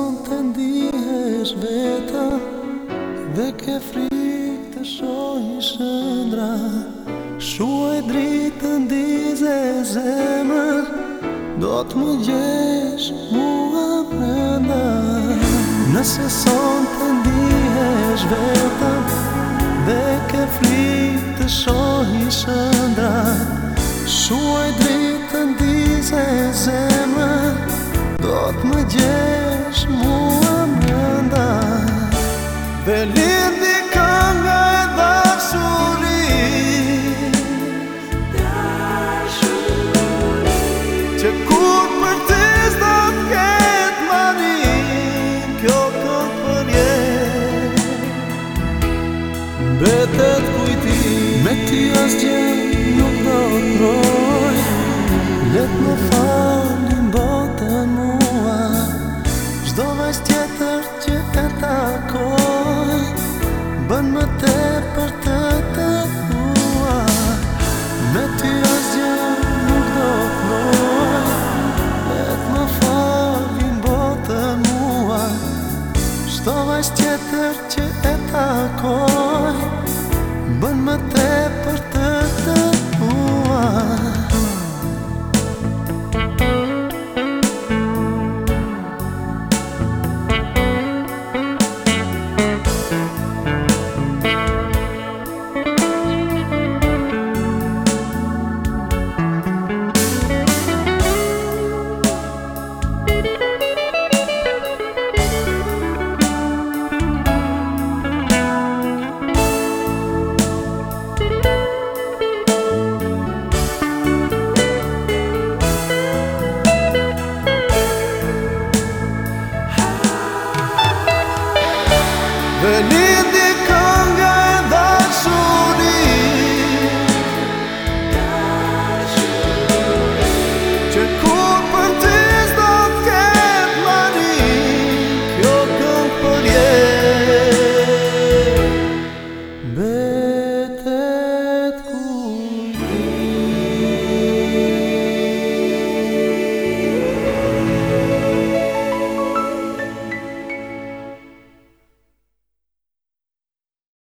son të ndihesh veta dhe ke frikë të shohë shëndra. Shuaj dritën dize zemër, do të më gjesh mua brenda. Nëse son të ndihesh veta dhe ke frikë të shohë shëndra, shuaj dritën dize zemër, do të më gjesh mua brenda. Dhe lindi kënga e dashuri, që kur për ty s'do t'ket mani, kjo këngë për jetë mbetet kujtim. Me ty asgjë nuk do t'roj, let më falin botën mua. Çdo vajzë tjetër që e takoj bën më tepër të të thua. Me ty asgjë nuk do t'roj, let më falin botën mua. Çdo vajzë tjetër që e takoj bën më tepër të të thua. Dhe lindi